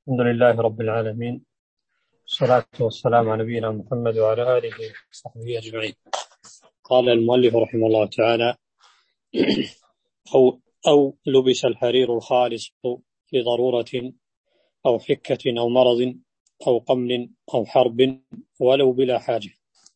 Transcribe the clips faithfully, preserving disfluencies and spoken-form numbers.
الحمد لله رب العالمين، والصلاة والسلام على نبينا محمد وعلى آله وصحبه أجمعين. قال المؤلف رحمه الله تعالى: أو, أو لبس الحرير الخالص لضرورة أو حكة أو مرض أو قمل أو حرب ولو بلا حاجة.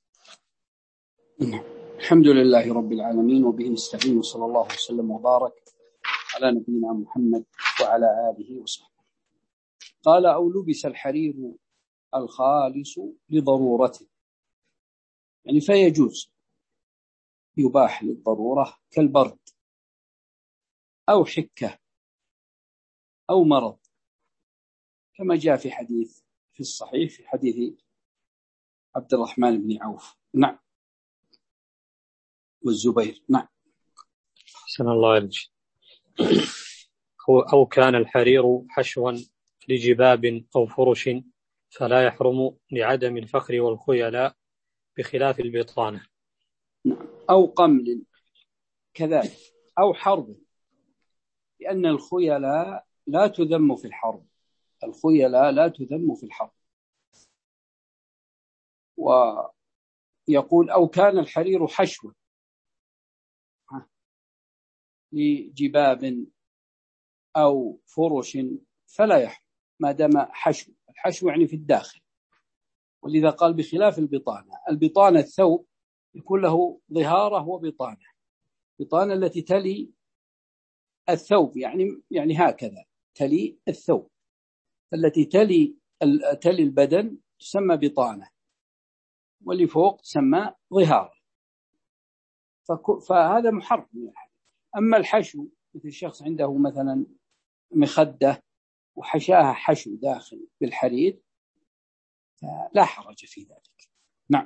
الحمد لله رب العالمين، وبه نستعين، وصلى الله وسلم وبارك على نبينا محمد وعلى آله وصحبه. قال: أو لبس الحرير الخالص لضرورته، يعني فيجوز، يباح للضرورة كالبرد أو حكة أو مرض، كما جاء في حديث في الصحيح في حديث عبد الرحمن بن عوف نعم والزبير نعم. حسن الله عليك. أو كان الحرير حشوا لجباب أو فرش فلا يحرم لعدم الفخر والخيلاء بخلاف البطانة. نعم. أو قمل كذلك، أو حرب، لأن الخيلاء لا تذم في الحرب، الخيلاء لا تذم في الحرب. ويقول: أو كان الحرير حشوا لجباب أو فرش فلا يحرم ما دام حشو. الحشو يعني في الداخل، ولذا قال بخلاف البطانة. البطانة الثوب يكون له ظهارة وبطانة، بطانة التي تلي الثوب، يعني يعني هكذا تلي الثوب، التي تلي تلي البدن تسمى بطانة، واللي فوق تسمى ظهارة، فهذا محرم يعني. أما الحشو مثل الشخص عنده مثلا مخدة وحشاها حشو داخل بالحرير لا حرج في ذلك. نعم.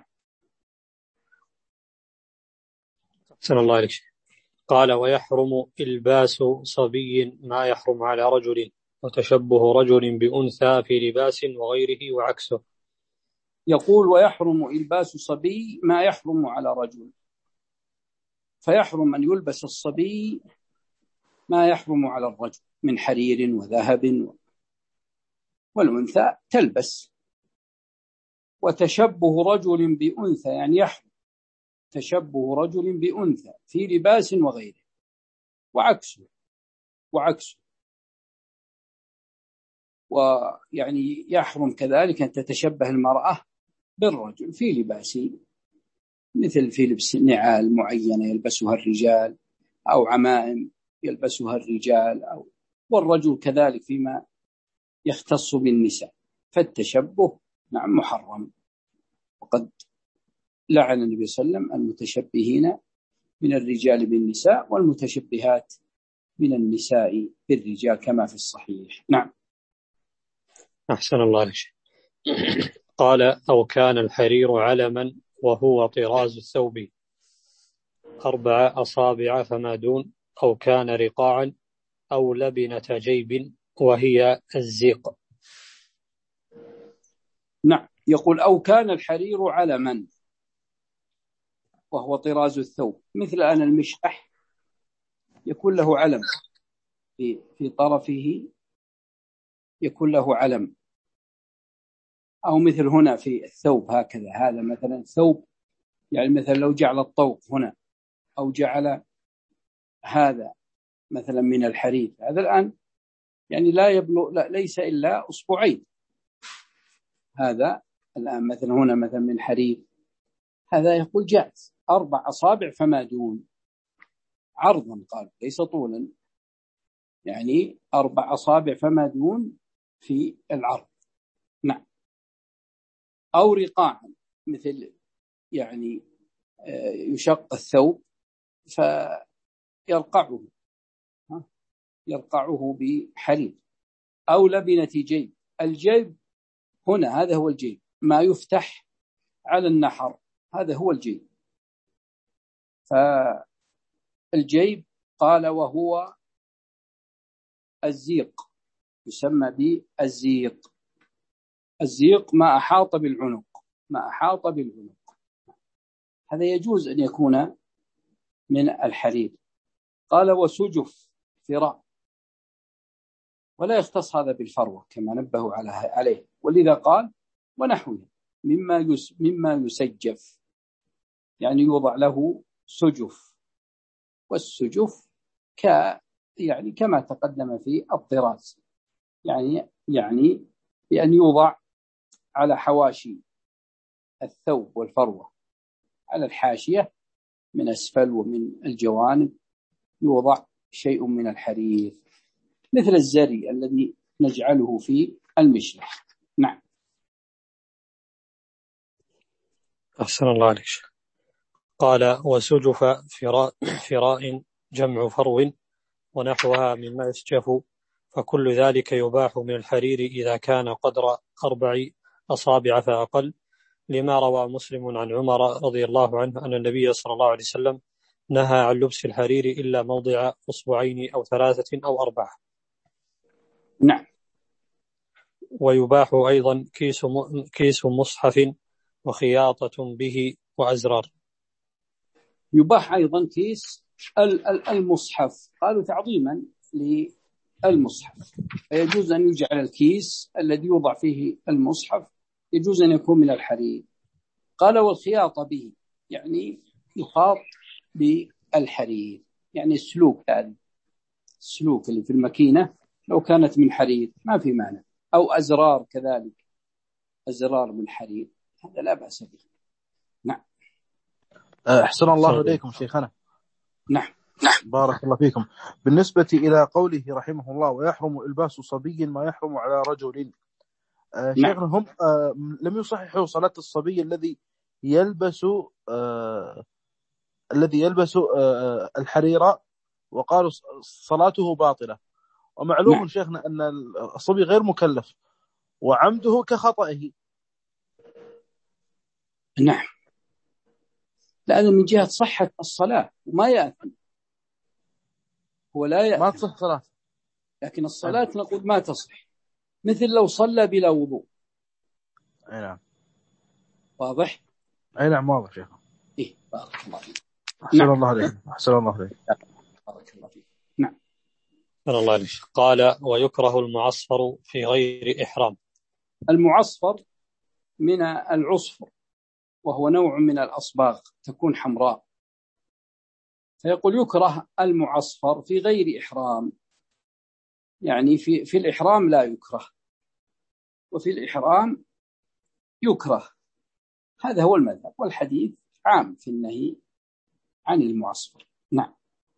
أحسن الله عليك. قال: ويحرم إلباس صبي ما يحرم على رجل، وتشبه رجل بأنثى في لباس وغيره وعكسه. يقول: ويحرم إلباس صبي ما يحرم على رجل، فيحرم أن يلبس الصبي ما يحرم على الرجل من حرير وذهب، والأنثى تلبس. وتشبه رجل بأنثى يعني يحرم تشبه رجل بأنثى في لباس وغيره وعكسه وعكسه ويعني يحرم كذلك أن تتشبه المرأة بالرجل في لباسه، مثل في لبس نعال معينة يلبسها الرجال، أو عمائم يلبسها الرجال، أو والرجل كذلك فيما يختص بالنساء. فالتشبه نعم محرم، وقد لعن النبي صلى الله عليه وسلم المتشبهين من الرجال بالنساء والمتشبهات من النساء بالرجال كما في الصحيح. نعم. أحسن الله عليك. قال: أو كان الحرير علما وهو طراز الثوب أربع أصابع فما دون، أو كان رقاعا أو لبنة جيب وهي الزيق. نعم. يقول: أو كان الحرير علما وهو طراز الثوب، مثل أن المشبح يكون له علم في في طرفه، يكون له علم، أو مثل هنا في الثوب هكذا، هذا مثلا ثوب، يعني مثلا لو جعل الطوق هنا أو جعل هذا مثلا من الحرير، هذا الآن يعني لا يبلغ، لا ليس إلا أصبعين، هذا الآن مثلا هنا مثلا من حرير، هذا يقول جائز أربع أصابع فما دون، عرضا قال ليس طولا، يعني أربع أصابع فما دون في العرض. نعم. أو رقاعا، مثل يعني يشق الثوب فيرقعه يرقعه بحرير. أو لبنة جيب، الجيب هنا هذا هو الجيب، ما يفتح على النحر، هذا هو الجيب. فالجيب قال وهو الزيق، يسمى بالزيق. الزيق ما أحاط بالعنق، ما أحاط بالعنق، هذا يجوز أن يكون من الحرير. قال: وسجف فراء، ولا يختص هذا بالفروة كما نبهوا عليه، ولذا قال ونحوه مما يس مما يسجف، يعني يوضع له سجف، والسجف ك يعني كما تقدم في الطراز، يعني يعني بأن يوضع على حواشي الثوب والفروة، على الحاشية من أسفل ومن الجوانب يوضع شيء من الحرير مثل الزري الذي نجعله في المشلح. نعم. أحسن الله عليك. قال وسجف فراء, فراء جمع فرو ونحوها مما يسجف، فكل ذلك يباح من الحرير إذا كان قدر أربع أصابع فأقل، لما روى مسلم عن عمر رضي الله عنه أن النبي صلى الله عليه وسلم نهى عن لبس الحرير إلا موضع أصبعين أو ثلاثة أو أربعة. نعم. ويباح أيضا كيس كيس مصحف وخياطة به وأزرار. يباح أيضا كيس المصحف، قالوا تعظيما للمصحف، فيجوز أن يجعل الكيس الذي يوضع فيه المصحف يجوز أن يكون من الحرير. قال والخياطة به، يعني يخاط بالحرير، يعني السلوك، هذه السلوك اللي في الماكينة لو كانت من حرير ما في معنى، أو أزرار كذلك، أزرار من حرير، هذا لا بأس به. نعم. أحسن الله إليكم شيخنا. نعم. بارك الله فيكم. بالنسبة إلى قوله رحمه الله ويحرم إلباس صبي ما يحرم على رجل، آه نعم. شيخنا هم آه لم يصححوا صلاة الصبي الذي يلبس آه الذي يلبس آه الحريرة، وقالوا صلاته باطلة. ومعلوم نعم. شيخنا أن الصبي غير مكلف وعمده كخطئه. نعم. لأن من جهة صحة الصلاة وما يأثم، هو لا يأثم، ما تصح صلاة، لكن الصلاة نقول ما تصح، مثل لو صلى بلا وضوء. أي نعم. واضح؟ أي نعم واضح شيخ. إيه بارك الله فيك. أحسن نعم. الله عليك. أحسن الله عليك. بارك الله فيك. نعم. أحسن الله عليك. قال ويكره المعصفر في غير إحرام. المعصفر من العصفر، وهو نوع من الأصباغ تكون حمراء، فيقول يكره المعصفر في غير إحرام، يعني في في الإحرام لا يكره، وفي الإحرام يكره. هذا هو المذهب، والحديث عام في النهي عن المعصفر. نعم.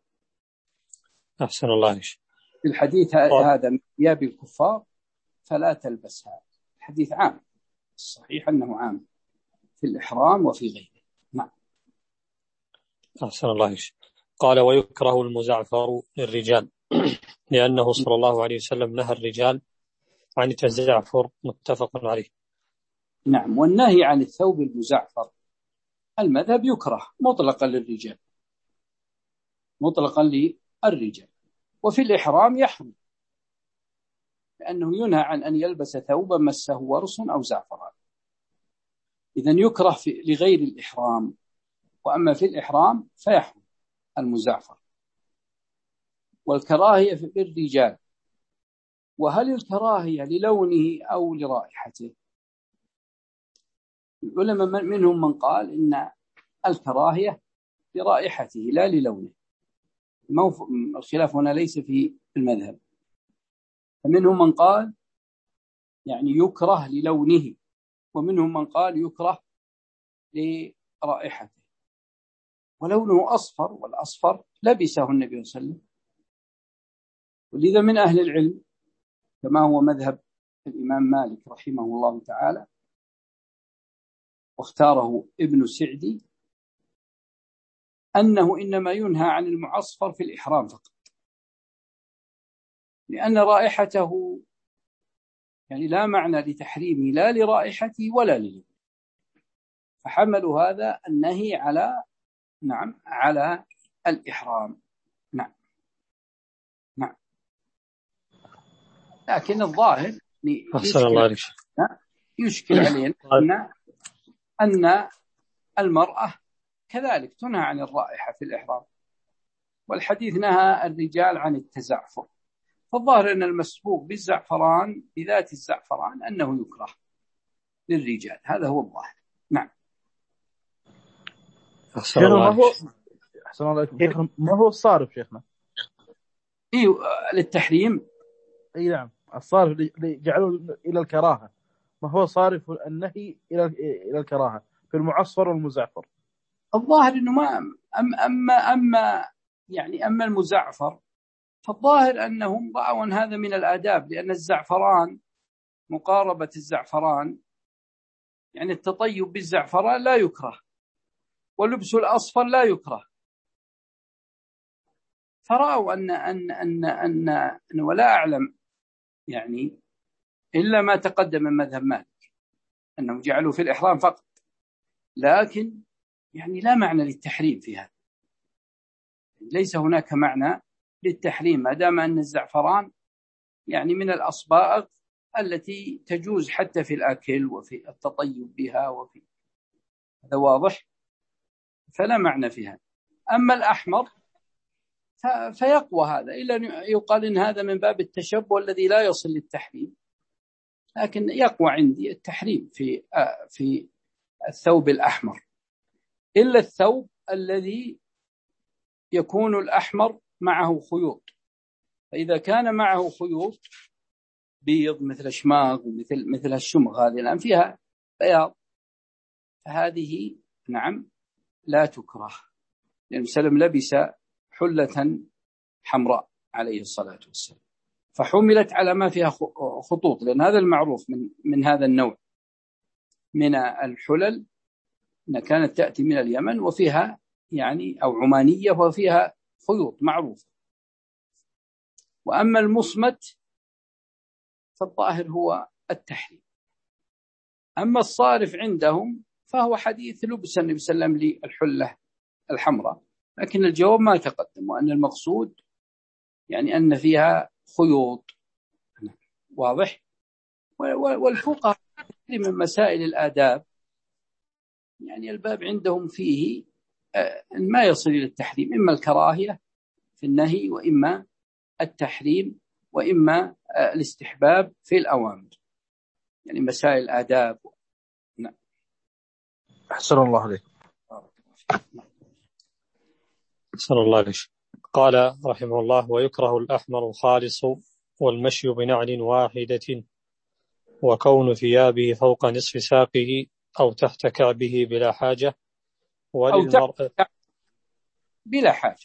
أحسن الله عليك. في الحديث هذا من ثياب الكفار فلا تلبسها، الحديث عام، الصحيح أنه عام في الإحرام وفي غيره. نعم. أحسن الله عليك. قال ويكره المزعفر للرجال لأنه صلى الله عليه وسلم نهى الرجال عن التزعفر، متفق عليه. نعم. والنهي عن الثوب المزعفر المذهب يكره مطلقا للرجال، مطلقا للرجال، وفي الإحرام يحرم، لأنه ينهى عن أن يلبس ثوبا مسه ورس أو زعفران. إذن يكره في لغير الإحرام، وأما في الإحرام فيحرم المزعفر. والكراهية في الرجال، وهل الكراهية للونه أو لرائحته؟ العلماء منهم من قال إن الكراهية لرائحته لا للونه، الخلاف هنا ليس في المذهب. فمنهم من قال يعني يكره للونه، ومنهم من قال يكره لرائحته، ولونه أصفر، والأصفر لبسه النبي صلى الله عليه وسلم. ولذا من أهل العلم كما هو مذهب الإمام مالك رحمه الله تعالى، واختاره ابن سعدي، أنه إنما ينهى عن المعصفر في الإحرام فقط، لأن رائحته يعني لا معنى لتحريمه لا لرائحته ولا للونه، فحملوا هذا النهي على نعم على الإحرام. نعم. نعم. لكن الظاهر أحسن الله عليك. يشكل علينا أن أن المرأة كذلك تنهى عن الرائحة في الإحرام، والحديث نهى الرجال عن التزعفر، فالظاهر أن المسبوق بالزعفران بذات الزعفران أنه يكره للرجال، هذا هو الظاهر. نعم. أحسن الله ما هو عليك. أحسن الله عليكم شيخنا، ما هو الصارف شيخنا؟ إيه للتحريم. أي نعم، الصارف اللي جعلوا إلى الكراهة، ما هو صارف النهي إلى إلى الكراهة في المعصفر والمزعفر؟ الظاهر أنه ما أما أما أما يعني أما المزعفر فالظاهر أنهم رأوا أن هذا من الآداب، لأن الزعفران مقاربة الزعفران يعني التطيب بالزعفران لا يكره، ولبس الأصفر لا يكره، فرأوا أن أن أن أن, أن ولا أعلم يعني إلا ما تقدم من مذهب مالك أنهم جعلوا في الإحرام فقط، لكن يعني لا معنى للتحريم في هذا، ليس هناك معنى للتحريم ما دام أن الزعفران يعني من الأصباغ التي تجوز حتى في الأكل وفي التطيب بها، وفي هذا واضح، فلا معنى فيها. أما الأحمر فيقوى هذا، إلا أن يقال إن هذا من باب التشبه الذي لا يصل للتحريم، لكن يقوى عندي التحريم في في الثوب الأحمر، إلا الثوب الذي يكون الأحمر معه خيوط، فإذا كان معه خيوط بيض مثل شماغ ومثل مثل الشمغ هذه الآن فيها بياض، فهذه نعم لا تكره، لأن سلم لبس حلة حمراء عليه الصلاة والسلام فحملت على ما فيها خطوط، لأن هذا المعروف من من هذا النوع من الحلل أنها كانت تأتي من اليمن وفيها يعني أو عمانية وفيها خيوط معروفة. وأما المصمت فالظاهر هو التحريم. أما الصارف عندهم فهو حديث لبس النبي صلى الله عليه وسلم للحلة الحمراء، لكن الجواب ما تقدم، وأن المقصود يعني أن فيها خيوط، واضح. والفقهاء من مسائل الآداب يعني الباب عندهم فيه ما يصل إلى التحريم، إما الكراهية في النهي، وإما التحريم، وإما الاستحباب في الأوامر، يعني مسائل الآداب. نعم. أحسن الله عليك. أحسن الله عليك. قال رحمه الله: ويكره الأحمر خالص، والمشي بنعل واحدة، وكون ثيابه فوق نصف ساقه أو تحت كعبه بلا حاجة، وللمرء بلا حاجة.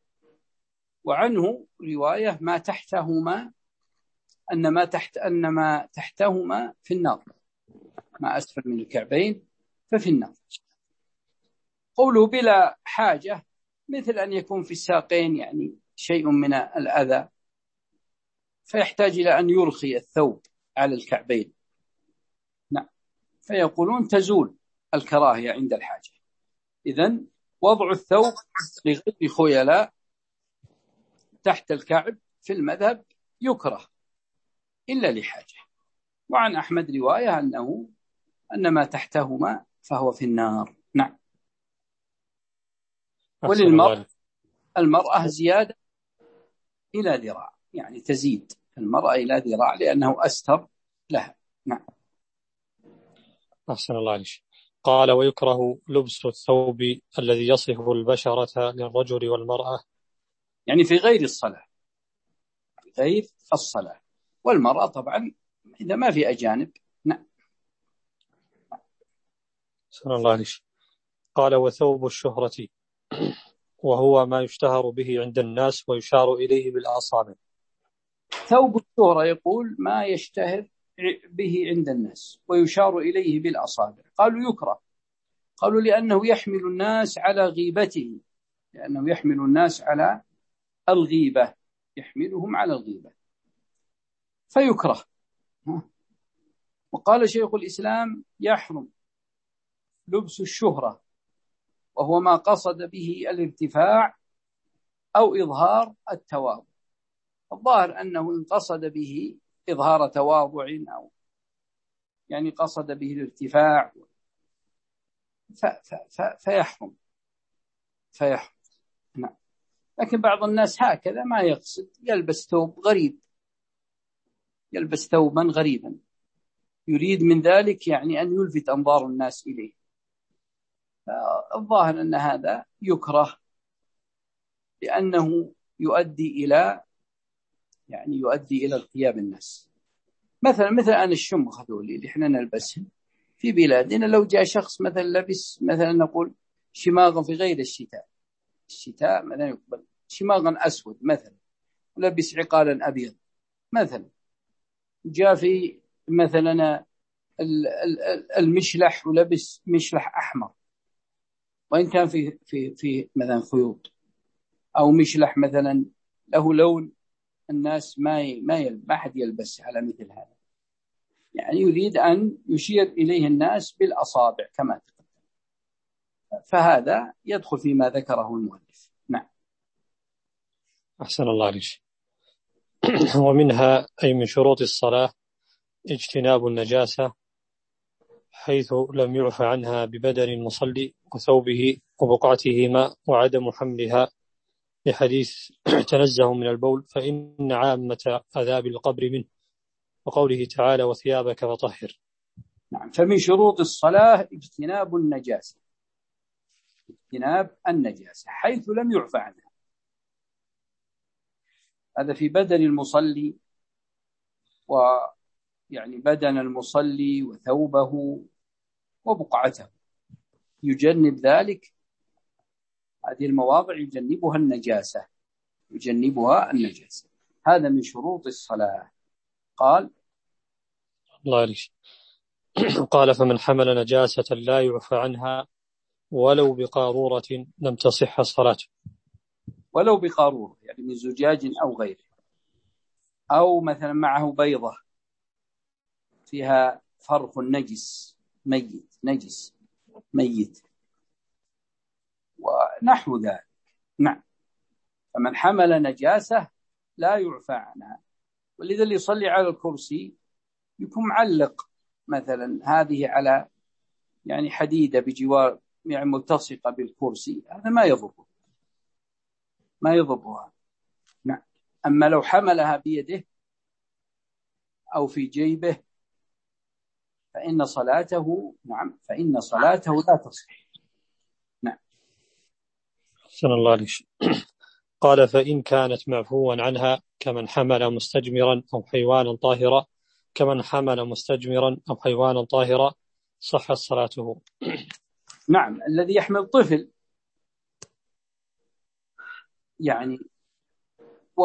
وعنه رواية ما تحتهما أن ما تحت أن ما تحتهما في النار، ما أسفل من الكعبين ففي النار. قوله بلا حاجة مثل أن يكون في الساقين يعني شيء من الأذى فيحتاج إلى أن يرخي الثوب على الكعبين، نعم، فيقولون تزول الكراهية عند الحاجة. إذن وضع الثوب لغير خيلاء تحت الكعب في المذهب يكره إلا لحاجة. وعن أحمد رواية أنه أن ما تحتهما فهو في النار. نعم. وللمرأة المرأة زيادة إلى ذراع، يعني تزيد المرأة إلى ذراع لأنه أستر لها. نعم. أحسن الله عليك. قال: ويكره لبس الثوب الذي يصف البشرة للرجل والمرأة، يعني في غير الصلاة، في غير الصلاة، والمرأة طبعا إذا ما في أجانب. نعم. أحسن الله عليك. قال: وثوب الشهرة، وهو ما يشتهر به عند الناس ويشار إليه بالأصابع. ثوب الشهرة يقول ما يشتهر به عند الناس ويشار إليه بالأصابع. قالوا يكره، قالوا لأنه يحمل الناس على غيبته، لأنه يحمل الناس على الغيبة، يحملهم على الغيبة فيكره. وقال شيخ الإسلام: يحرم لبس الشهرة وهو ما قصد به الارتفاع أو إظهار التواضع. الظاهر أنه إن قصد به إظهار تواضع أو يعني قصد به الارتفاع ف ف ف فيحرم فيحرم نعم. لكن بعض الناس هكذا ما يقصد، يلبس ثوب غريب يلبس ثوبا غريبا يريد من ذلك يعني أن يلفت أنظار الناس إليه. الظاهر أن هذا يكره لأنه يؤدي إلى يعني يؤدي إلى ارتياب الناس. مثلا مثل أن الشمخ هذول اللي احنا نلبسهم في بلادنا، لو جاء شخص مثلا لبس مثلا نقول شماغا في غير الشتاء، الشتاء مثلا يقبل شماغا أسود مثلا، ولبس عقالا أبيض مثلا، جاء في مثلا المشلح ولبس مشلح أحمر وإن كان في في في مثلا خيوط، أو مشلح مثلا له لون الناس ما ما ما حد يلبس على مثل هذا، يعني يريد أن يشير إليه الناس بالأصابع كما تقدم، فهذا يدخل فيما ذكره المؤلف. نعم. أحسن الله عليك. ومنها أي من شروط الصلاة اجتناب النجاسة حيث لم يعف عنها ببدن المصلي وثوبه وبقعتهما وعدم حملها، لحديث تنزه من البول فإن عامة عذاب القبر منه، وقوله تعالى وثيابك فطهر. نعم. فمن شروط الصلاة اجتناب النجاسة، اجتناب النجاسة حيث لم يعف عنها، هذا في بدن المصلي ويعني بدن المصلي وثوبه وبقعته، يجنب ذلك، هذه المواضع يجنبها النجاسة، يجنبها النجاسة، هذا من شروط الصلاة. قال الله عليك. قال فمن حمل نجاسة لا يعفى عنها ولو بقارورة لم تصح صلاته. ولو بقارورة يعني من زجاج أو غيره، أو مثلا معه بيضة فيها فرخ نجس ميت نجس ميت ونحو ذلك. نعم. فمن حمل نجاسة لا يعفى عنها، ولذا اللي يصلي على الكرسي يكون معلق مثلا هذه على يعني حديدة بجوار يعني ملتصقة بالكرسي، هذا ما يضره ما يضرها. نعم. أما لو حملها بيده أو في جيبه فإن صلاته نعم فإن صلاته لا تصح. نعم. أحسن الله عليك. قال فإن كانت معفوا عنها كمن حمل مستجمرا أو حيوانا طاهرا كمن حمل مستجمرا أو حيوانا طاهرا صحت صلاته. نعم. الذي يحمل طفل يعني و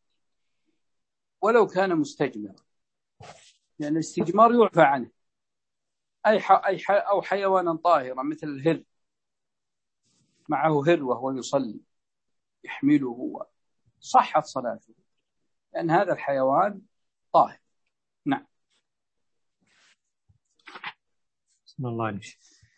ولو كان مستجمرا، يعني الاستجمار يعفى عنه، أي ح... أي ح... أو حيوانا طاهرا مثل الهر، معه هر وهو يصلي يحمله صحت صلاته لأن هذا الحيوان طاهر. نعم. بسم الله عليك.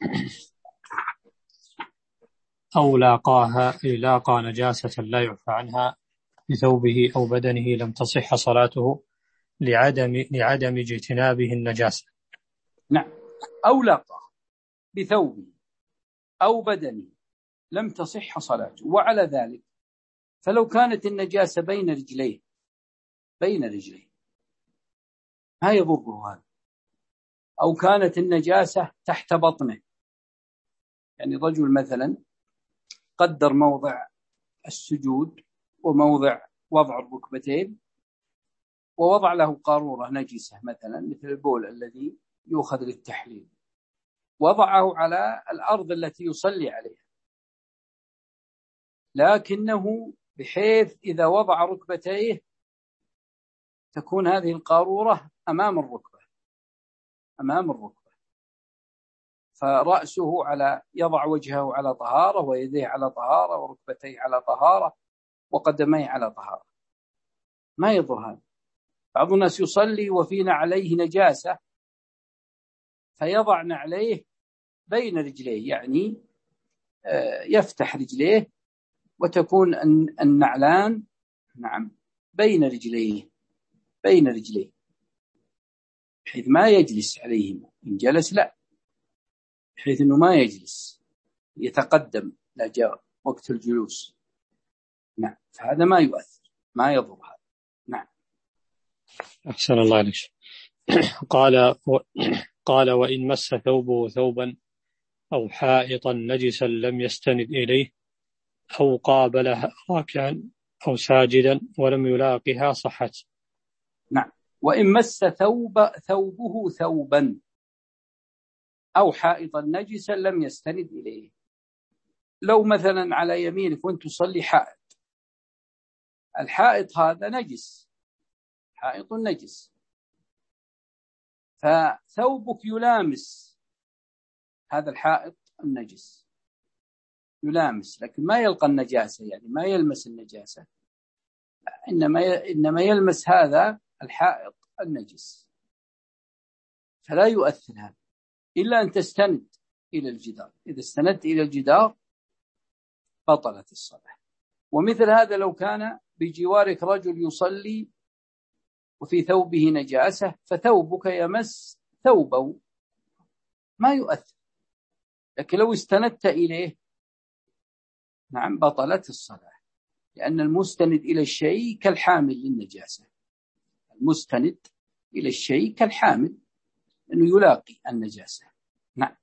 أو لاقاها أي لاقى نجاسة لا يعفى عنها بثوبه أو بدنه لم تصح صلاته لعدم لعدم اجتنابه النجاسة. نعم. أو لاقى بثوبه أو بدنه لم تصح صلاته. وعلى ذلك فلو كانت النجاسة بين رجليه بين رجليه ما يضره هذا، أو كانت النجاسة تحت بطنه، يعني رجل مثلا قدر موضع السجود وموضع وضع الركبتين ووضع له قارورة نجسة مثلا مثل البول الذي يؤخذ للتحليل، وضعه على الأرض التي يصلي عليها، لكنه بحيث إذا وضع ركبتيه تكون هذه القارورة أمام الركبة أمام الركبة فرأسه على يضع وجهه على طهارة ويديه على طهارة وركبتيه على طهارة وقدميه على طهارة، ما يضر هذا. بعض الناس يصلي وفي نعليه نجاسة فيضع نعليه بين رجليه، يعني يفتح رجليه وتكون النعلان نعم بين رجليه بين رجليه بحيث ما يجلس عليهما، إن جلس لا، بحيث أنه ما يجلس يتقدم لا جاء وقت الجلوس. نعم. فهذا ما يؤثر ما يضر هذا. نعم. أحسن الله عليك. قال و... قال وإن مس ثوبه ثوبا أو حائطا نجسا لم يستند إليه أو قابلها راكعا أو ساجدا ولم يلاقها صحت. نعم. وإن مس ثوب ثوبه ثوبا أو حائطا نجسا لم يستند إليه. لو مثلا على يمينك وانت تصلي حائط، الحائط هذا نجس، حائط نجس، فثوبك يلامس هذا الحائط النجس، يلامس لكن ما يلقى النجاسة، يعني ما يلمس النجاسة، إنما إنما يلمس هذا الحائط النجس، فلا يؤثر هذا إلا أن تستند إلى الجدار. إذا استندت إلى الجدار بطلت الصلاة. ومثل هذا لو كان بجوارك رجل يصلي وفي ثوبه نجاسة فثوبك يمس ثوبه ما يؤثر، لكن لو استندت إليه نعم بطلت الصلاة، لأن المستند إلى الشيء كالحامل للنجاسة. المستند إلى الشيء كالحامل أنه يلاقي النجاسة. نعم.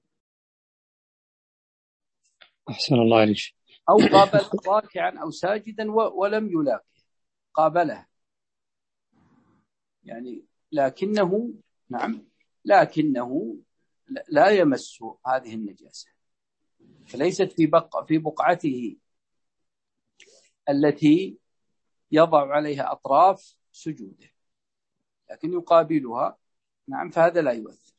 أحسن الله عليك. أو قابل راكعا أو ساجدا ولم يلاقي، قابلها يعني لكنه نعم لكنه لا يمس هذه النجاسة، فليست في بق في بقعته التي يضع عليها أطراف سجوده، لكن يقابلها نعم، فهذا لا يؤثر.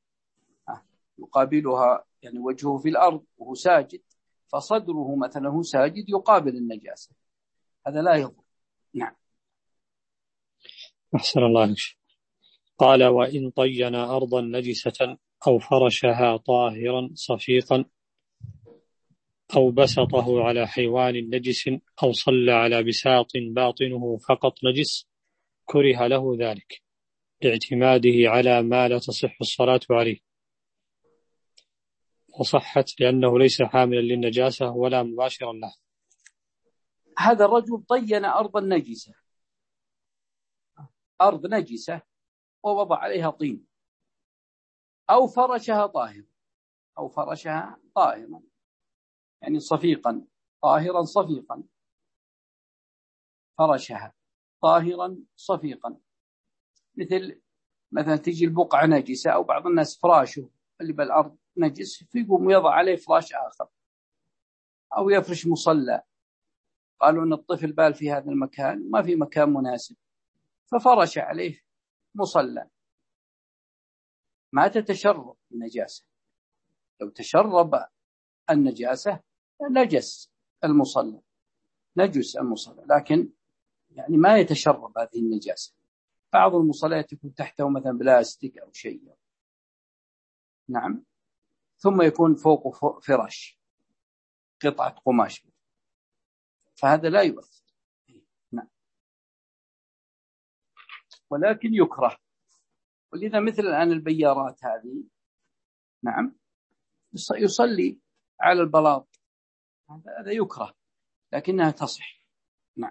يقابلها يعني وجهه في الأرض وهو ساجد، فصدره مثلا هو ساجد يقابل النجاسة، هذا لا يضر. نعم. أحسن الله عليك. قال وإن طين أرضا نجسة أو فرشها طاهرا صفيقا أو بسطه على حيوان نجس أو صلى على بساط باطنه فقط نجس كره له ذلك لاعتماده على ما لا تصح الصلاة عليه، وصحت لأنه ليس حاملا للنجاسة ولا مباشرا له. هذا الرجل طين أرضا نجسة، أرض نجسة ووضع عليها طين، أو فرشها طاهرا، أو فرشها طاهرا يعني صفيقا، طاهرا صفيقا، فرشها طاهرا صفيقا، مثل مثلا تيجي البقعة نجسة أو بعض الناس فراشه اللي بالأرض نجس فيقوم يضع عليه فراش آخر، أو يفرش مصلى، قالوا أن الطفل بال في هذا المكان ما في مكان مناسب ففرش عليه مصلى، ما تتشرب النجاسة. لو تشرب النجاسة نجس المصلى، نجس المصلى، لكن يعني ما يتشرب هذه النجاسة. بعض المصليات يكون تحته مثلا بلاستيك أو شيء نعم، ثم يكون فوقه فراش قطعة قماش، فهذا لا يؤثر. نعم. ولكن يكره، ولذا مثل الآن البيارات هذه نعم يصلي على البلاط، هذا يكره لكنها تصح. نعم.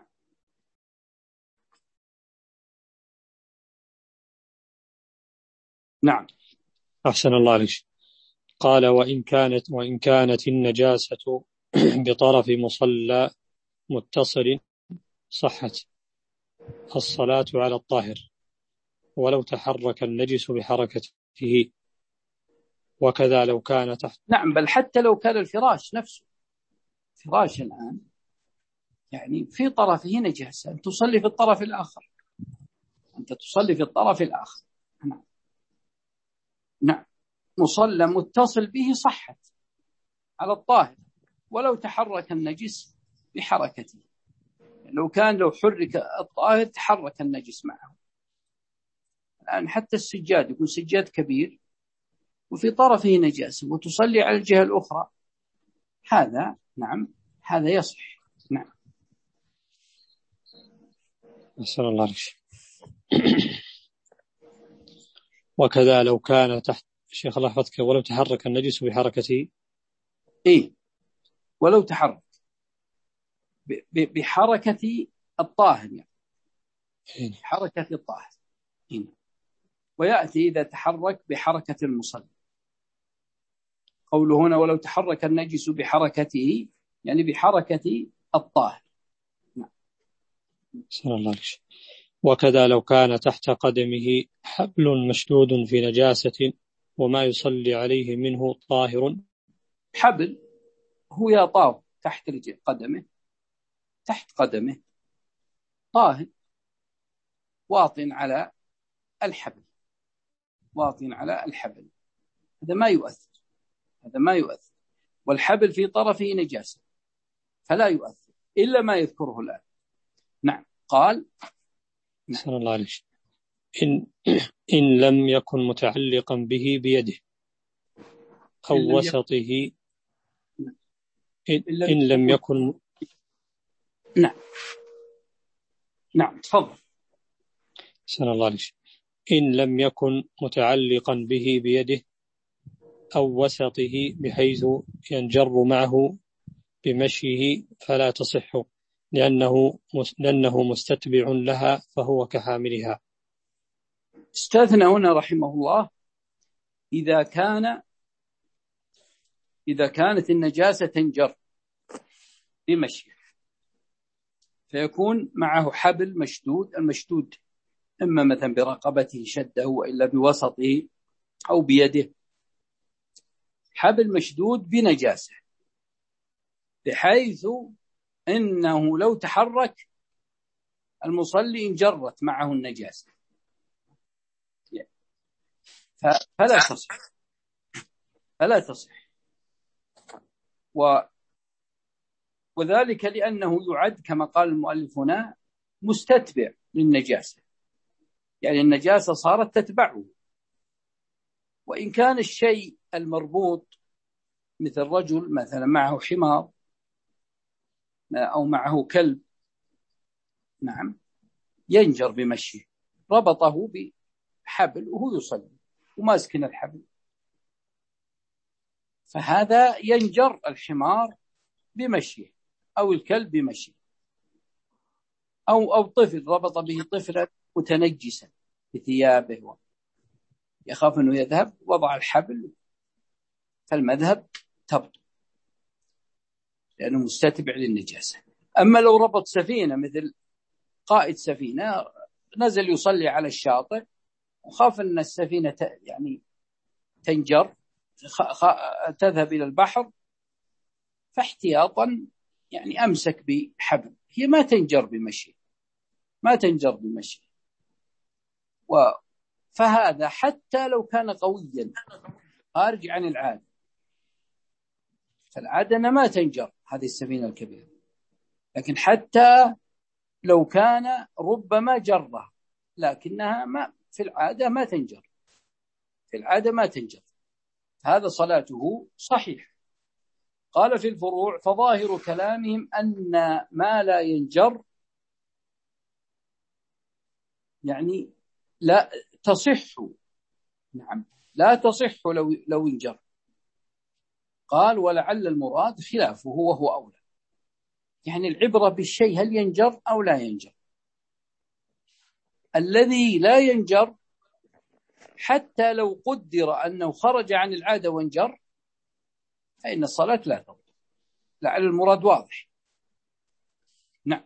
نعم. أحسن الله عليك. قال وإن كانت وإن كانت النجاسة بطرف مصلى متصل صحت الصلاة على الطاهر ولو تحرك النجس بحركته، وكذا لو كان تحت. نعم، بل حتى لو كان الفراش نفسه، فراش الآن يعني في طرفه نجاسة، أنت تصلي في الطرف الآخر، أنت تصلي في الطرف الآخر. نعم. نعم. مصلى متصل به صحت على الطاهر ولو تحرك النجس بحركته، لو كان لو حرك الطاهر تحرك النجس معه. الآن حتى السجاد يكون سجاد كبير وفي طرفه نجاسة وتصلي على الجهة الأخرى، هذا نعم هذا يصح. نعم. أحسن الله عليك. وكذا لو كان تحت الشيخ الله يحفظك ولو تحرك النجس بحركته. إيه، ولو تحرك بحركة الطاهر يعني. حركة الطاهر. ويأتي إذا تحرك بحركة المصلي. قوله هنا ولو تحرك النجس بحركته يعني بحركة الطاهر. نعم. صلى الله عليه وسلم. وكذا لو كان تحت قدمه حبل مشدود في نجاسة وما يصلي عليه منه طاهر. حبل هو يطاف تحت قدمه، تحت قدمه طاهر واطن على الحبل، واطن على الحبل، هذا ما يؤثر، هذا ما يؤثر. والحبل في طرفه نجاسة فلا يؤثر إلا ما يذكره الآن. نعم. قال صلى الله عليه وسلم إن, إن لم يكن متعلقا به بيده أو إن وسطه إن, إن لم, إن لم يكن. نعم نعم تفضل. صلى الله عليه وسلم إن لم يكن متعلقا به بيده أو وسطه بحيث ينجر معه بمشيه فلا تصح لأنه لأنه مستتبع لها فهو كحاملها. استثنى هنا رحمه الله إذا كان إذا كانت النجاسة تنجر بمشيه فيكون معه حبل مشدود، المشدود إما مثلا برقبته شده وإلا بوسطه أو بيده، حبل مشدود بنجاسة بحيث إنه لو تحرك المصلي انجرت معه النجاسة فلا تصح، فلا تصح. و وذلك لأنه يعد كما قال المؤلف هنا مستتبع للنجاسة، يعني النجاسة صارت تتبعه. وإن كان الشيء المربوط مثل رجل مثلا معه حمار أو معه كلب، نعم ينجر بمشيه، ربطه بحبل وهو يصلي وماسكن الحبل، فهذا ينجر الحمار بمشيه أو الكلب بمشيه، أو أو طفل ربط به طفلا متنجسا بثيابه يخاف أنه يذهب، وضع الحبل، فالمذهب تبطل لأنه مستتبع للنجاسة. أما لو ربط سفينة مثل قائد سفينة نزل يصلي على الشاطئ وخاف أن السفينة يعني تنجر تذهب إلى البحر، فاحتياطا يعني أمسك بحبل، هي ما تنجر بمشي، ما تنجر بمشي. فهذا حتى لو كان قويا خارج عن العادة، فالعادة ما تنجر هذه السفينة الكبيرة، لكن حتى لو كان ربما جره لكنها ما في العادة ما تنجر، في العادة ما تنجر، هذا صلاته صحيح. قال في الفروع فظاهر كلامهم أن ما لا ينجر يعني لا تصح، نعم لا تصح لو لو انجر. قال ولعل المراد خلافه وهو أولى، يعني العبرة بالشيء هل ينجر أو لا ينجر. الذي لا ينجر حتى لو قدر أنه خرج عن العادة وانجر فإن الصلاة لا تبطل. لعل المراد واضح. نعم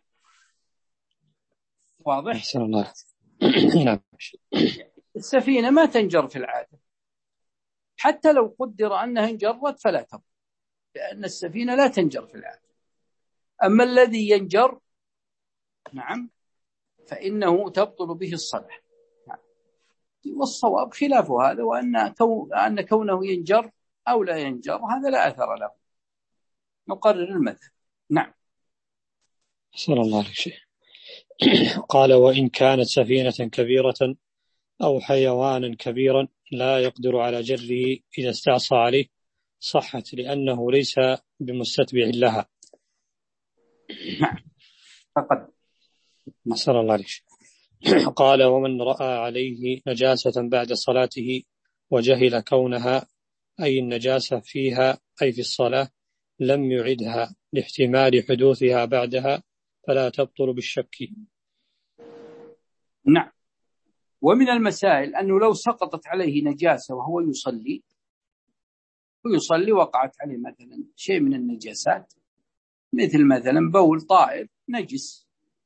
واضح. أحسن الله. نعم. السفينة ما تنجر في العادة، حتى لو قدر أنها انجرت فلا تبطل، لأن السفينة لا تنجر في العادة. أما الذي ينجر نعم فإنه تبطل به الصلاة. نعم. والصواب خلاف هذا، وأن كون أن كونه ينجر أو لا ينجر هذا لا أثر له، نقرر المذهب. نعم. صلى الله عليه وسلم. قال وإن كانت سفينة كبيرة أو حيوانا كبيرا لا يقدر على جره إذا استعصى عليه صحت لأنه ليس بمستتبع لها. نعم فقد صلى الله عليه وسلم. قال ومن رأى عليه نجاسة بعد صلاته وجهل كونها أي النجاسة فيها أي في الصلاة لم يعدها لاحتمال حدوثها بعدها فلا تبطل بالشك. نعم. ومن المسائل أنه لو سقطت عليه نجاسة وهو يصلي ويصلي وقعت عليه مثلا شيء من النجاسات، مثل مثلا بول طائر نجس،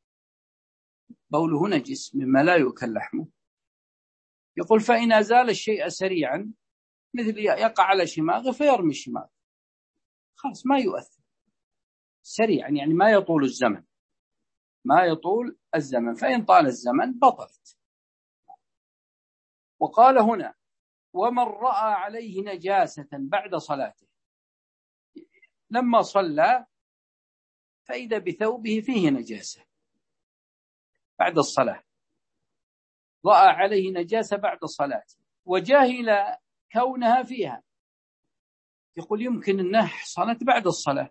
بوله نجس مما لا يؤكل لحمه، يقول فإن أزال الشيء سريعا مثل يقع على شماغه فيرمي الشماغ، خلاص ما يؤثر سريعا، يعني ما يطول الزمن، ما يطول الزمن، فإن طال الزمن بطلت. وقال هنا ومن رأى عليه نجاسة بعد صلاته، لما صلى فإذا بثوبه فيه نجاسة بعد الصلاة، رأى عليه نجاسة بعد الصلاة وجاهل كونها فيها، يقول يمكن أنها حصلت بعد الصلاة،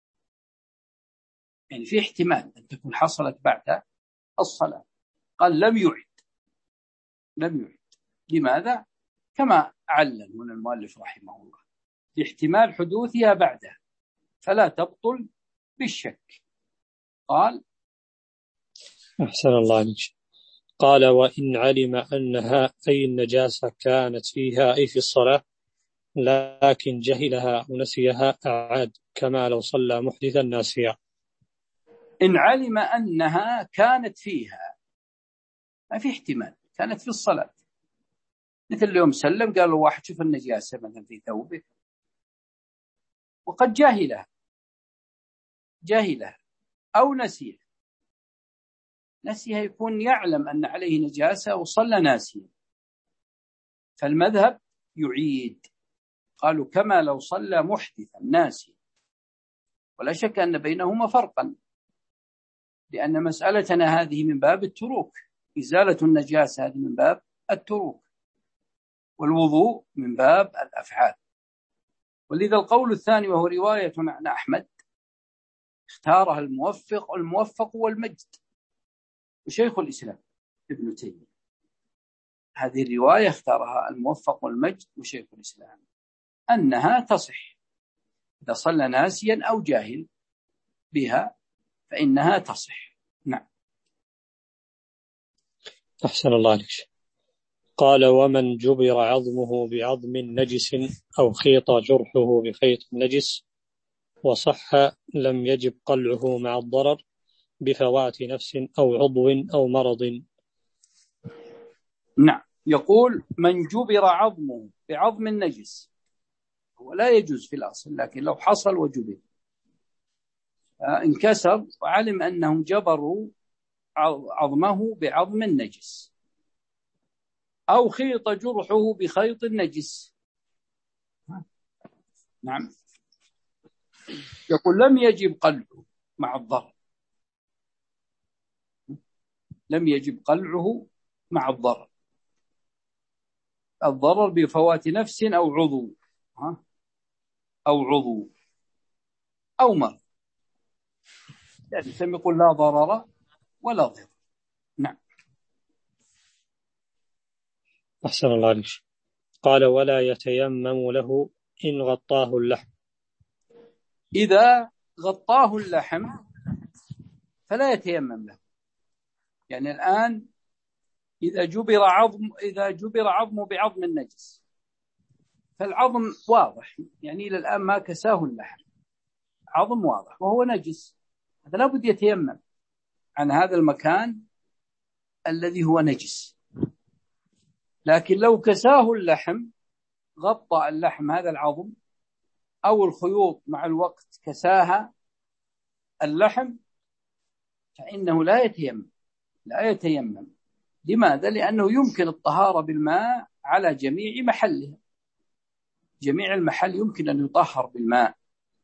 يعني في احتمال أن تكون حصلت بعد الصلاة، قال لم يعد، لم يعد. لماذا؟ كما علل هنا المؤلف رحمه الله، لاحتمال حدوثها بعدها فلا تبطل بالشك. قال أحسن الله عليك. قال وإن علم أنها أي النجاسة كانت فيها أي في الصلاة لكن جهلها ونسيها أعاد كما لو صلى محدثا ناسيا. إن علم أنها كانت فيها، ما في احتمال كانت في الصلاة، مثل اليوم سلم قال له واحد شوف النجاسة مثلا في ثوبه وقد جاهلها جاهلها أو نسيها، نسيها يكون يعلم أن عليه نجاسة وصلى ناسيا، فالمذهب يعيد، قالوا كما لو صلى محدثا ناسيا، ولا شك أن بينهما فرقا، لأن مسألتنا هذه من باب التروك، إزالة النجاسة هذه من باب التروك، والوضوء من باب الأفعال. ولذا القول الثاني وهو رواية عن أحمد اختارها الموفق والموفق والمجد وشيخ الإسلام ابن تيمية، هذه الرواية اختارها الموفق والمجد وشيخ الإسلام أنها تصح إذا صلى ناسيا أو جاهل بها فإنها تصح. نعم. أحسن الله عليك. قال ومن جبر عظمه بعظم نجس أو خيط جرحه بخيط نجس وصح لم يجب قلعه مع الضرر بفوات نفس أو عضو أو مرض. نعم. يقول من جبر عظمه بعظم النجس، هو لا يجوز في الأصل، لكن لو حصل وجبر انكسر وعلم أنهم جبروا عظمه بعظم النجس أو خيط جرحه بخيط النجس، نعم، يقول لم يجب قلعه مع الضرر، لم يجب قلعه مع الضرر، الضرر بفوات نفس أو عضو أو عضو أو مرض، يعني سم يقول لا ضرر ولا ضرر. نعم. أحسن الله عليك. قال ولا يتيمم له إن غطاه اللحم، إذا غطاه اللحم فلا يتيمم له، يعني الآن إذا جبر عظم إذا جبر عظمه بعظم النجس فالعظم واضح، يعني إلى الآن ما كساه اللحم، عظم واضح وهو نجس، هذا لابد يتيمم عن هذا المكان الذي هو نجس. لكن لو كساه اللحم، غطى اللحم هذا العظم أو الخيوط مع الوقت كساها اللحم، فإنه لا يتيمم لا يتيمم لماذا؟ لأنه يمكن الطهارة بالماء على جميع محلها، جميع المحل يمكن أن يطهر بالماء،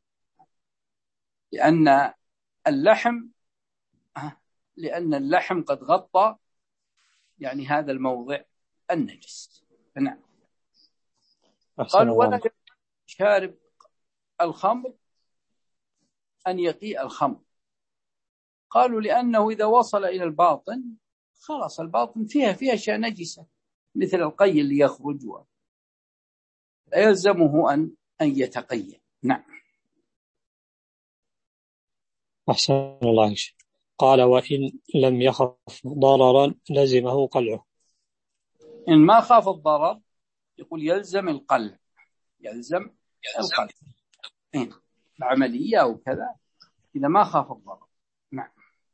لأن اللحم لأن اللحم قد غطى يعني هذا الموضع النجس. نعم. قال ولا شارب الخمر أن يقيء الخمر، قالوا لأنه إذا وصل إلى الباطن خلاص الباطن فيها فيها أشياء نجسة مثل القي اللي يخرج، لا يلزمه أن أن يتقي. نعم. أحسن الله عليك. قال وإن لم يخف ضررا لزمه قلعه. إن ما خاف الضرر يقول يلزم القلع، يلزم القلع إن العملية أو كذا إذا ما خاف الضرر. نعم.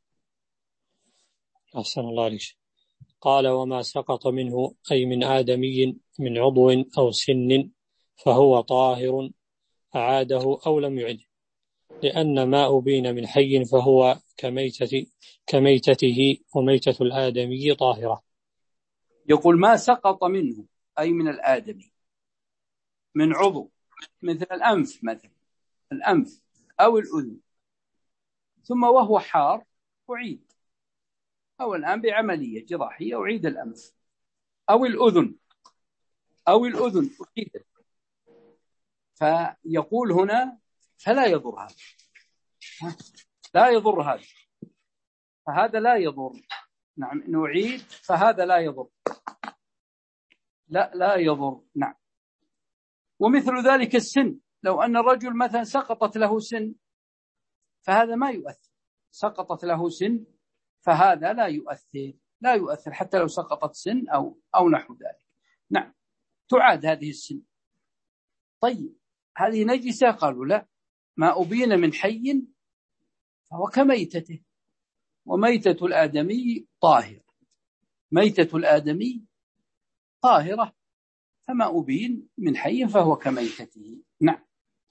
أحسن الله عليك. قال وما سقط منه أي من آدمي من عضو أو سن فهو طاهر أعاده أو لم يعده، لأن ما أبين من حي فهو كميتة كميتته وميتة الآدمي طاهرة. يقول ما سقط منه أي من الآدمي من عضو مثل الأنف مثلا، الأنف أو الأذن، ثم وهو حار أعيد، أو الآن بعملية جراحية أعيد الأنف، أو الأذن أو الأذن أعيدت، فيقول هنا فلا يضر هذا، لا يضر هذا، فهذا لا يضر. نعم نعيد فهذا لا يضر، لا لا يضر. نعم. ومثل ذلك السن، لو أن الرجل مثلا سقطت له سن فهذا ما يؤثر، سقطت له سن فهذا لا يؤثر، لا يؤثر حتى لو سقطت سن أو أو نحو ذلك. نعم تعاد هذه السن. طيب هذه نجسة؟ قالوا لا، ما أبين من حي فهو كميتته، وميتة الآدمي طاهرة، ميتة الآدمي طاهرة، فما أبين من حي فهو كميتته. نعم.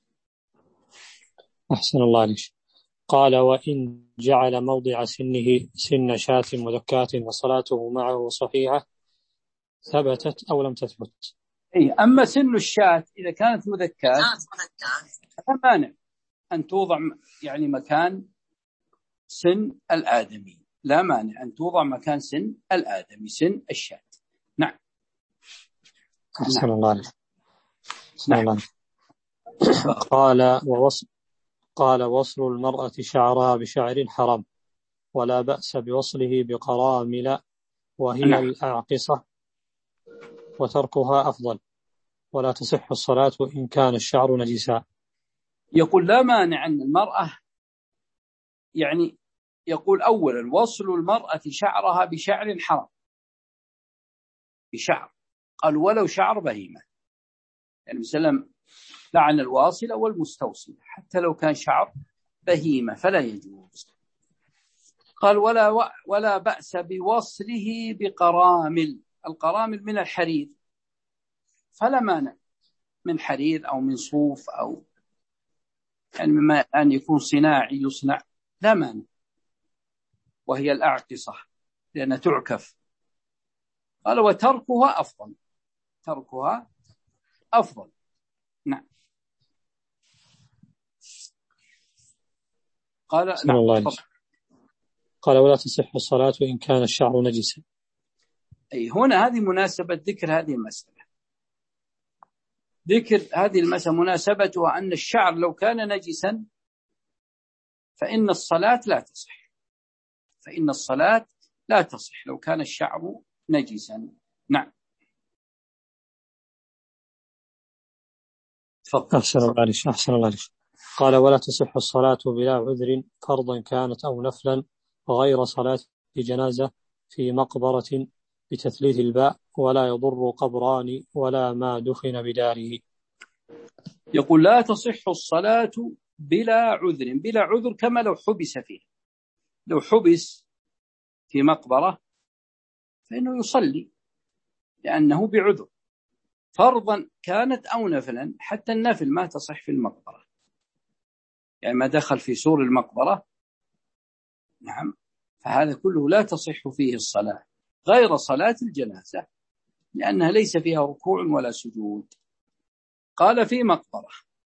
أحسن الله عليك. قال وإن جعل موضع سنه سن شاة مذكاة وصلاته معه صحيحة ثبتت أو لم تثبت. أي أما سن الشاة إذا كانت مذكاة لا مانع أن توضع يعني مكان سن الآدمي، لا مانع أن توضع مكان سن الآدمي، سن الشاة. نعم. أحسن الله عليك. نعم. قال ووصل قال وصل المرأة شعرها بشعر حرام، ولا بأس بوصله بقرامل وهي نعم. الأعقصة، وتركها أفضل، ولا تصح الصلاة إن كان الشعر نجسا. يقول لا مانع أن المرأة، يعني يقول أولا وصل المرأة شعرها بشعر حرام، بشعر، قال ولو شعر بهيمة، يعني مثلا لعن الواصل والمستوصل حتى لو كان شعر بهيمة فلا يجوز. قال ولا و... ولا بأس بوصله بقرامل، القرامل من الحرير، فلا مانع من حرير أو من صوف أو يعني مما أن يكون صناعي يصنع، لا مانع، وهي الأعقصة لأنها تعكف. قال وتركها أفضل، تركها أفضل. نعم. قال نعم. قال ولا تصح الصلاة إن كان الشعر نجسا. أي هنا هذه مناسبة ذكر هذه المسألة، ذكر هذه المسألة مناسبتها أن الشعر لو كان نجسا فإن الصلاة لا تصح، فإن الصلاة لا تصح لو كان الشعر نجسا. نعم. تفضل. أحسن الله عليك. أحسن الله عليك. قال ولا تصح الصلاة بلا عذر فرضا كانت أو نفلا غير صلاة جنازة في مقبرة بتثليث الباء، ولا يضر قبران ولا ما دفن بداره. يقول لا تصح الصلاة بلا عذر، بلا عذر كما لو حبس فيه، لو حبس في مقبرة فإنه يصلي لأنه بعذر، فرضا كانت أو نفلا، حتى النفل ما تصح في المقبرة، يعني ما دخل في سور المقبرة، نعم، فهذا كله لا تصح فيه الصلاة غير صلاة الجنازة لأنها ليس فيها ركوع ولا سجود. قال في مقبرة،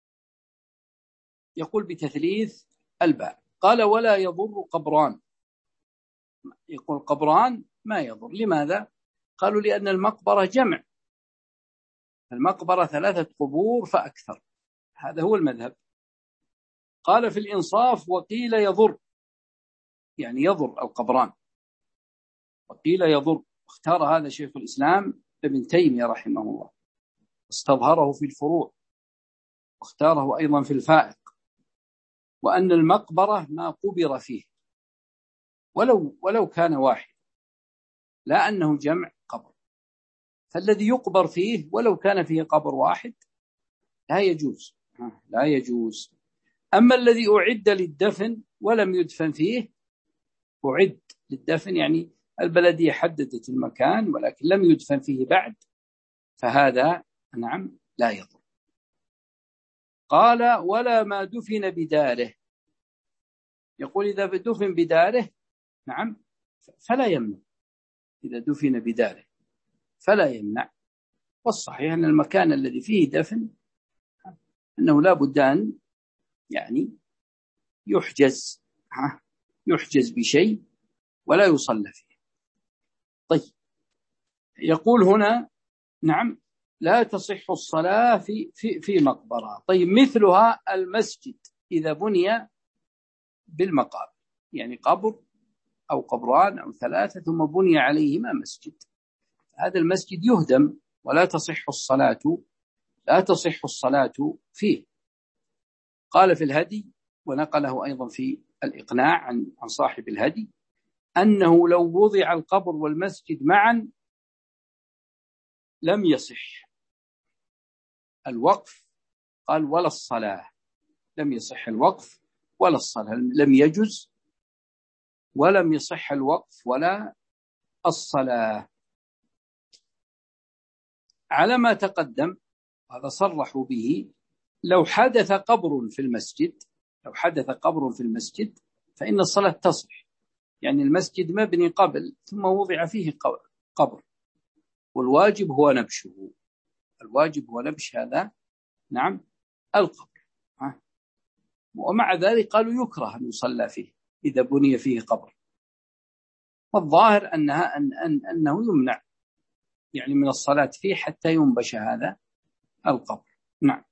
يقول بتثليث الباء. قال ولا يضر قبران، يقول قبران ما يضر. لماذا؟ قالوا لأن المقبرة جمع، المقبرة ثلاثة قبور فأكثر، هذا هو المذهب. قال في الإنصاف وقيل يضر، يعني يضر القبران، وقيل يضر. اختار هذا شيخ الإسلام ابن تيمية رحمه الله، استظهره في الفروع واختاره أيضا في الفائق، وأن المقبرة ما قبر فيه، ولو ولو كان واحد، لا أنه جمع قبر. فالذي يقبر فيه ولو كان فيه قبر واحد لا يجوز لا يجوز. أما الذي أعد للدفن ولم يدفن فيه، أعد للدفن يعني البلدية حددت المكان ولكن لم يدفن فيه بعد، فهذا نعم لا يضر. قال ولا ما دفن بداره، يقول إذا دفن بداره نعم فلا يمنع، إذا دفن بداره فلا يمنع. والصحيح أن المكان الذي فيه دفن أنه لا بد أن يعني يحجز يحجز بشيء ولا يصلى فيه. طيب يقول هنا نعم لا تصح الصلاة في في في مقبرة. طيب مثلها المسجد إذا بني بالمقابر، يعني قبر أو قبران أو ثلاثة ثم بني عليهما مسجد، هذا المسجد يهدم ولا تصح الصلاة لا تصح الصلاة فيه. قال في الهدي ونقله أيضا في الإقناع عن عن صاحب الهدي أنه لو وضع القبر والمسجد معا لم يصح الوقف، قال ولا الصلاة، لم يصح الوقف ولا الصلاة، لم يجز ولم يصح الوقف ولا الصلاة. على ما تقدم هذا صرحوا به، لو حدث قبر في المسجد لو حدث قبر في المسجد فإن الصلاة تصح، يعني المسجد مبني قبل ثم وضع فيه قبر، والواجب هو نبشه، الواجب هو نبش هذا نعم القبر. ومع ذلك قالوا يكره أن يصلى فيه إذا بني فيه قبر، والظاهر أنها أن أن أنه يمنع يعني من الصلاة فيه حتى ينبش هذا القبر. نعم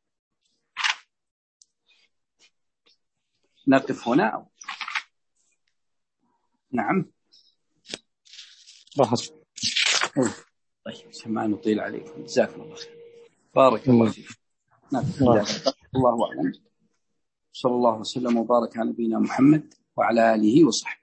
نقف هنا أو. نعم بحث. طيب سمع نطيل عليكم، جزاكم الله خير، بارك الله فيك. نقف الله أعلم، صلى الله وسلم وبارك على نبينا محمد وعلى آله وصحبه.